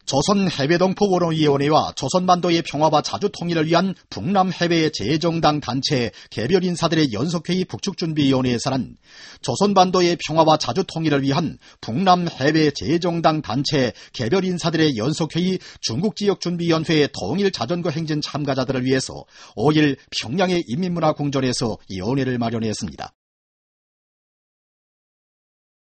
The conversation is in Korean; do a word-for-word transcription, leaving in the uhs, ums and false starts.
조선해외동포원어위원회와 조선반도의 평화와 자주통일을 위한 북남해외 재정당 단체 개별 인사들의 연석회의 북측준비위원회에서는 조선반도의 평화와 자주통일을 위한 북남해외 재정당 단체 개별 인사들의 연석회의 중국지역준비위원회 통일자전거 행진 참가자들을 위해서 오일 평양의 인민문화궁전에서 위원회를 마련했습니다.